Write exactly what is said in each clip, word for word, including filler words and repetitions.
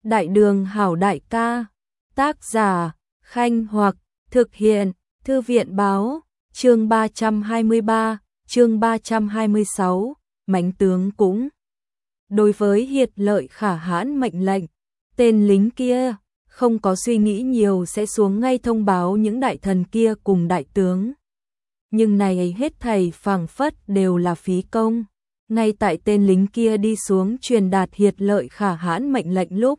Đại đường hảo đại ca, tác giả, Khanh Hoặc, thực hiện, Thư viện báo, chương ba trăm hai mươi ba, chương ba trăm hai mươi sáu, mãnh tướng cũng. Đối với Hiệt Lợi khả hãn mệnh lệnh, tên lính kia không có suy nghĩ nhiều sẽ xuống ngay thông báo những đại thần kia cùng đại tướng. Nhưng này hết thảy phảng phất đều là phí công. Ngay tại tên lính kia đi xuống truyền đạt Hiệt Lợi khả hãn mệnh lệnh lúc,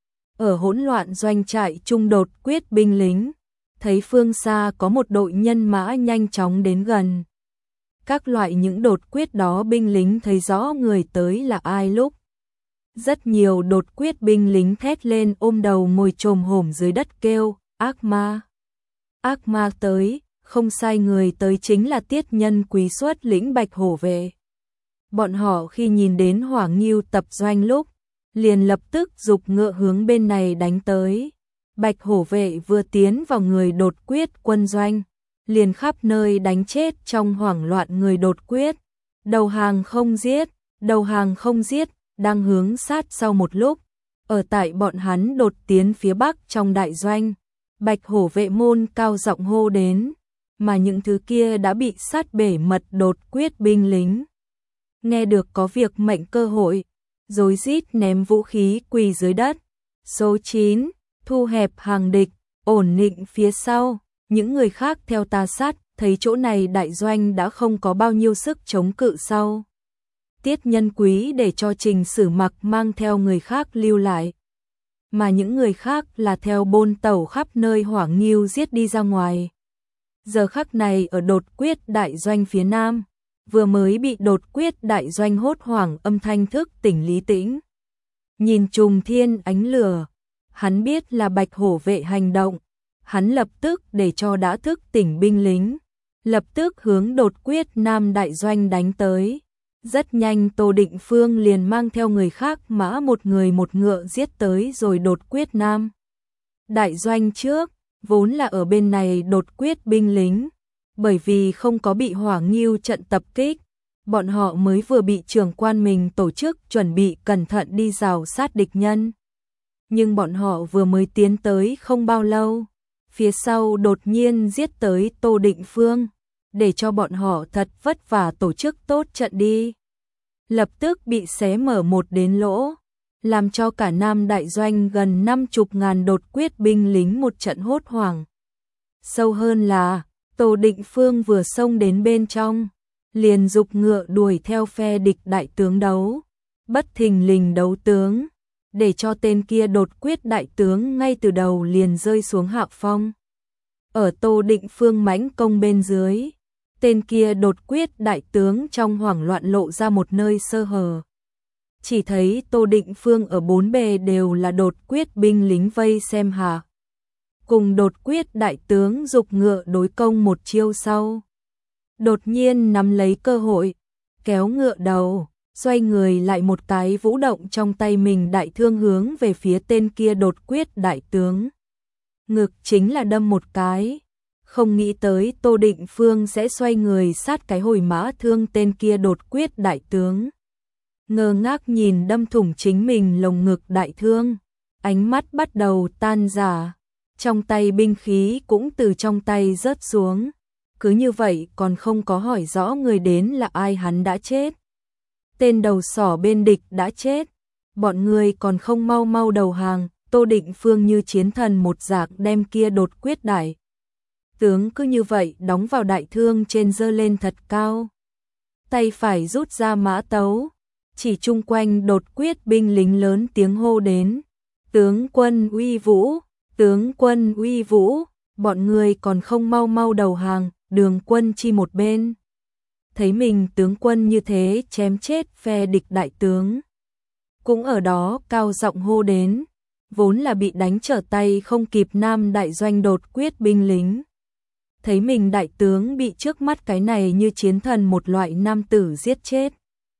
ở hỗn loạn doanh trại trung đột quyết binh lính, thấy phương xa có một đội nhân mã nhanh chóng đến gần. Các loại những đột quyết đó binh lính thấy rõ người tới là ai lúc. Rất nhiều đột quyết binh lính thét lên ôm đầu ngồi chồm hổm dưới đất kêu, ác ma. Ác ma tới, không sai, người tới chính là tiết nhân quý xuất lĩnh Bạch Hổ vệ. Bọn họ khi nhìn đến Hỏa Ngưu tập doanh lúc, liền lập tức giục ngựa hướng bên này đánh tới. Bạch Hổ vệ vừa tiến vào người đột quyết quân doanh, liền khắp nơi đánh chết trong hoảng loạn người đột quyết. Đầu hàng không giết, đầu hàng không giết, đang hướng sát sau một lúc. Ở tại bọn hắn đột tiến phía bắc trong đại doanh, Bạch Hổ vệ môn cao giọng hô đến, mà những thứ kia đã bị sát bể mật đột quyết binh lính. Nghe được có việc mệnh cơ hội, rối rít ném vũ khí quỳ dưới đất. Số chín, thu hẹp hàng địch, ổn định phía sau, những người khác theo ta sát, thấy chỗ này đại doanh đã không có bao nhiêu sức chống cự sau. Tiết nhân quý để cho Trình Sử Mặc mang theo người khác lưu lại, mà những người khác là theo bôn tẩu khắp nơi Hỏa Ngưu giết đi ra ngoài. Giờ khắc này ở đột quyết đại doanh phía nam, vừa mới bị đột quyết đại doanh hốt hoảng âm thanh thức tỉnh Lý Tĩnh. Nhìn trùng thiên ánh lửa, hắn biết là Bạch Hổ vệ hành động, hắn lập tức để cho đã thức tỉnh binh lính, lập tức hướng đột quyết nam đại doanh đánh tới. Rất nhanh Tô Định Phương liền mang theo người khác mã một người một ngựa giết tới rồi đột quyết nam đại doanh trước, vốn là ở bên này đột quyết binh lính. Bởi vì không có bị Hỏa Ngưu trận tập kích, bọn họ mới vừa bị trưởng quan mình tổ chức chuẩn bị cẩn thận đi rào sát địch nhân. Nhưng bọn họ vừa mới tiến tới không bao lâu, phía sau đột nhiên giết tới Tô Định Phương, để cho bọn họ thật vất vả tổ chức tốt trận đi. Lập tức bị xé mở một đến lỗ, làm cho cả nam đại doanh gần năm chục ngàn đột quyết binh lính một trận hốt hoảng. Sâu hơn là, Tô Định Phương vừa xông đến bên trong, liền giục ngựa đuổi theo phe địch đại tướng đấu, bất thình lình đấu tướng, để cho tên kia đột quyết đại tướng ngay từ đầu liền rơi xuống hạ phong. Ở Tô Định Phương mãnh công bên dưới, tên kia đột quyết đại tướng trong hoảng loạn lộ ra một nơi sơ hở. Chỉ thấy Tô Định Phương ở bốn bề đều là đột quyết binh lính vây xem hạ. Cùng đột quyết đại tướng giục ngựa đối công một chiêu sau. Đột nhiên nắm lấy cơ hội, kéo ngựa đầu, xoay người lại một cái vũ động trong tay mình đại thương hướng về phía tên kia đột quyết đại tướng. Ngực chính là đâm một cái, không nghĩ tới Tô Định Phương sẽ xoay người sát cái hồi mã thương tên kia đột quyết đại tướng. Ngơ ngác nhìn đâm thủng chính mình lồng ngực đại thương, ánh mắt bắt đầu tan rã. Trong tay binh khí cũng từ trong tay rớt xuống. Cứ như vậy còn không có hỏi rõ người đến là ai, hắn đã chết. Tên đầu sỏ bên địch đã chết. Bọn người còn không mau mau đầu hàng. Tô Định Phương như chiến thần một dạng đem kia đột quyết đại tướng cứ như vậy đóng vào đại thương trên giơ lên thật cao. Tay phải rút ra mã tấu, chỉ chung quanh đột quyết binh lính lớn tiếng hô đến. Tướng quân uy vũ! Tướng quân uy vũ, bọn người còn không mau mau đầu hàng, Đường Quân Chi một bên. Thấy mình tướng quân như thế chém chết phe địch đại tướng, cũng ở đó cao giọng hô đến, vốn là bị đánh trở tay không kịp nam đại doanh đột quyết binh lính. Thấy mình đại tướng bị trước mắt cái này như chiến thần một loại nam tử giết chết.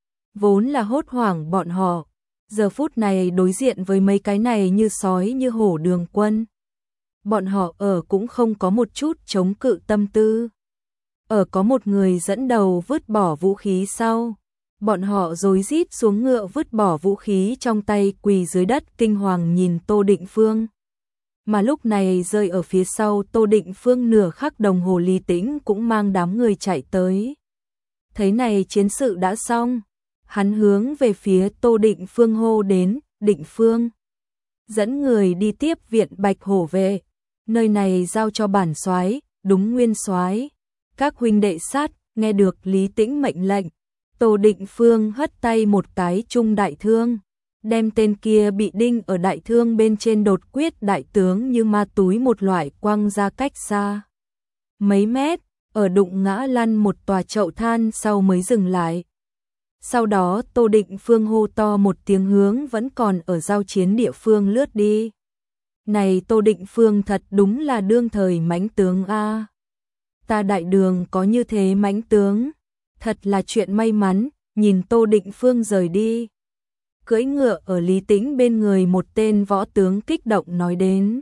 Vốn là hốt hoảng bọn họ. Giờ phút này đối diện với mấy cái này như sói như hổ Đường Quân. Bọn họ ở cũng không có một chút chống cự tâm tư. Ở có một người dẫn đầu vứt bỏ vũ khí sau, Bọn họ rối rít xuống ngựa vứt bỏ vũ khí trong tay quỳ dưới đất kinh hoàng nhìn Tô Định Phương. Mà lúc này rơi ở phía sau Tô Định Phương nửa khắc đồng hồ Lý Tĩnh cũng mang đám người chạy tới. Thấy này chiến sự đã xong, hắn hướng về phía Tô Định Phương hô đến, Định Phương. Dẫn người đi tiếp viện Bạch Hổ về, nơi này giao cho bản soái, đúng Nguyên soái. Các huynh đệ sát, nghe được Lý Tĩnh mệnh lệnh, Tô Định Phương hất tay một cái trung đại thương, đem tên kia bị đinh ở đại thương bên trên đột quyết đại tướng như ma túi một loại quăng ra cách xa mấy mét, ở đụng ngã lăn một tòa chậu than sau mới dừng lại. Sau đó Tô Định Phương hô to một tiếng hướng vẫn còn ở giao chiến địa phương lướt đi. Này Tô Định Phương thật đúng là đương thời mãnh tướng a. Ta đại đường có như thế mãnh tướng, thật là chuyện may mắn. Nhìn Tô Định Phương rời đi, cưỡi ngựa ở Lý Tĩnh bên người một tên võ tướng kích động nói đến.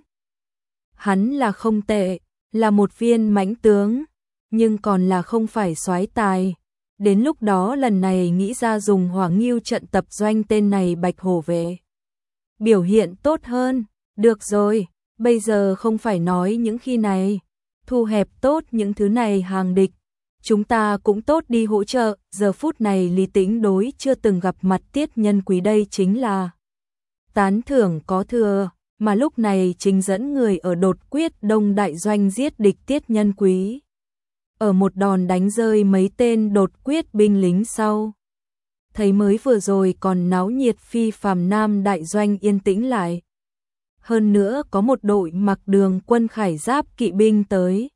Hắn là không tệ, là một viên mãnh tướng, nhưng còn là không phải soái tài. Đến lúc đó lần này nghĩ ra dùng Hỏa Ngưu trận tập doanh tên này Bạch Hổ về. Biểu hiện tốt hơn, được rồi, bây giờ không phải nói những khi này, thu hẹp tốt những thứ này hàng địch. Chúng ta cũng tốt đi hỗ trợ, giờ phút này Lý Tĩnh đối chưa từng gặp mặt Tiết Nhân Quý đây chính là tán thưởng có thừa, mà lúc này chính dẫn người ở đột quyết đông đại doanh giết địch Tiết Nhân Quý. Ở một đòn đánh rơi mấy tên đột quyết binh lính sau. Thấy mới vừa rồi còn náo nhiệt phi phàm nam đại doanh yên tĩnh lại. Hơn nữa có một đội mặc đường quân khải giáp kỵ binh tới.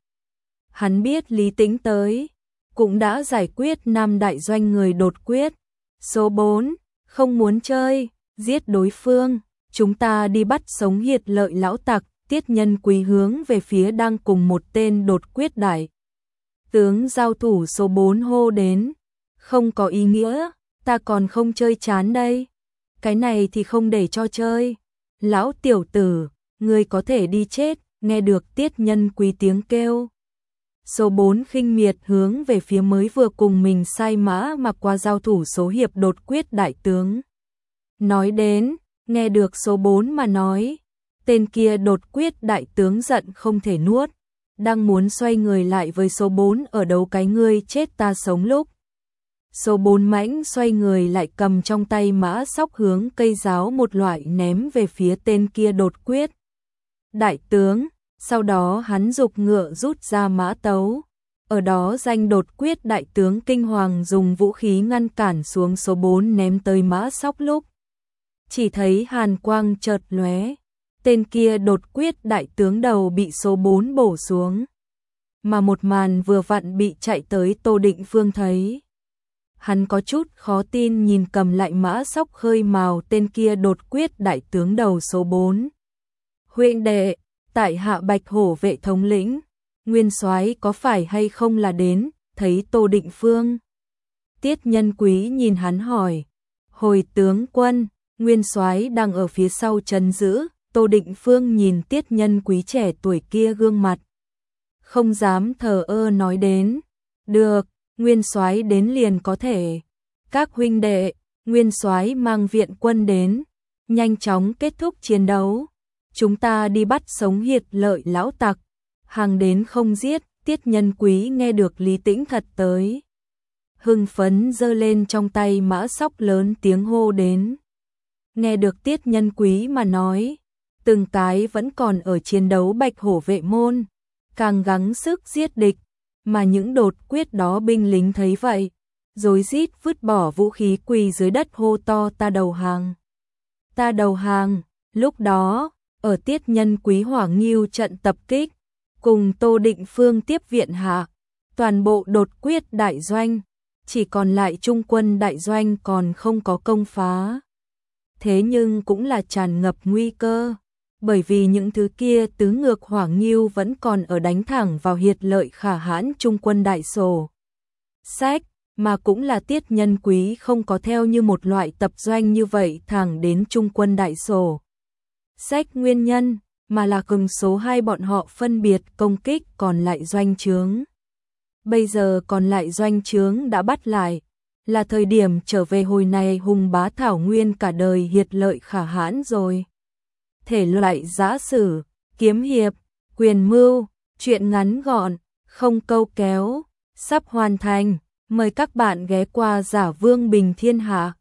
Hắn biết Lý Tĩnh tới, cũng đã giải quyết nam đại doanh người đột quyết. Số bốn, không muốn chơi, giết đối phương, chúng ta đi bắt sống hiệt lợi lão tặc. Tiết Nhân Quý hướng về phía đang cùng một tên đột quyết đại tướng giao thủ số bốn hô đến, không có ý nghĩa, ta còn không chơi chán đây. Cái này thì không để cho chơi. Lão tiểu tử, ngươi có thể đi chết. Nghe được Tiết Nhân Quý tiếng kêu, số bốn khinh miệt hướng về phía mới vừa cùng mình sai mã mặc qua giao thủ số hiệp đột quyết đại tướng. Nói đến, nghe được số bốn mà nói, tên kia đột quyết đại tướng giận không thể nuốt, đang muốn xoay người lại với số bốn ở đấu cái ngươi chết ta sống lúc. Số bốn mãnh xoay người lại cầm trong tay mã sóc hướng cây giáo một loại ném về phía tên kia đột quyết đại tướng. Sau đó hắn giục ngựa rút ra mã tấu. Ở đó danh đột quyết đại tướng kinh hoàng dùng vũ khí ngăn cản xuống số bốn ném tới mã sóc lúc. Chỉ thấy hàn quang chợt lóe, tên kia đột quyết đại tướng đầu bị số bốn bổ xuống. Mà một màn vừa vặn bị chạy tới Tô Định Phương thấy. Hắn có chút khó tin nhìn cầm lại mã sóc khơi mào tên kia đột quyết đại tướng đầu số bốn. Huynh đệ, tại hạ Bạch Hổ vệ thống lĩnh, Nguyên soái có phải hay không là đến, thấy Tô Định Phương. Tiết Nhân Quý nhìn hắn hỏi, hồi tướng quân, Nguyên soái đang ở phía sau trấn giữ. Tô Định Phương nhìn Tiết Nhân Quý trẻ tuổi kia gương mặt, không dám thờ ơ nói đến, được, Nguyên soái đến liền có thể. Các huynh đệ, Nguyên soái mang viện quân đến, nhanh chóng kết thúc chiến đấu. Chúng ta đi bắt sống hiệt lợi lão tặc, hàng đến không giết. Tiết Nhân Quý nghe được Lý Tĩnh thật tới, hưng phấn giơ lên trong tay mã sóc lớn tiếng hô đến. Nghe được Tiết Nhân Quý mà nói, từng cái vẫn còn ở chiến đấu Bạch Hổ vệ môn, càng gắng sức giết địch, mà những đột quyết đó binh lính thấy vậy, rối rít vứt bỏ vũ khí quỳ dưới đất hô to ta đầu hàng. Ta đầu hàng. Lúc đó, ở Tiết Nhân Quý Hỏa Ngưu trận tập kích, cùng Tô Định Phương tiếp viện hạ, toàn bộ đột quyết đại doanh, chỉ còn lại trung quân đại doanh còn không có công phá. Thế nhưng cũng là tràn ngập nguy cơ, bởi vì những thứ kia tứ ngược Hỏa Ngưu vẫn còn ở đánh thẳng vào hiệt lợi khả hãn trung quân đại sổ sách, mà cũng là Tiết Nhân Quý không có theo như một loại tập doanh như vậy thẳng đến trung quân đại sổ sách nguyên nhân, mà là cùng số hai bọn họ phân biệt công kích còn lại doanh trướng. Bây giờ còn lại doanh trướng đã bắt lại, là thời điểm trở về hồi này hùng bá thảo nguyên cả đời hiệt lợi khả hãn rồi. Thể loại giã sử, kiếm hiệp, quyền mưu, truyện ngắn gọn, không câu kéo, sắp hoàn thành. Mời các bạn ghé qua Giả Vương Bình Thiên Hạ.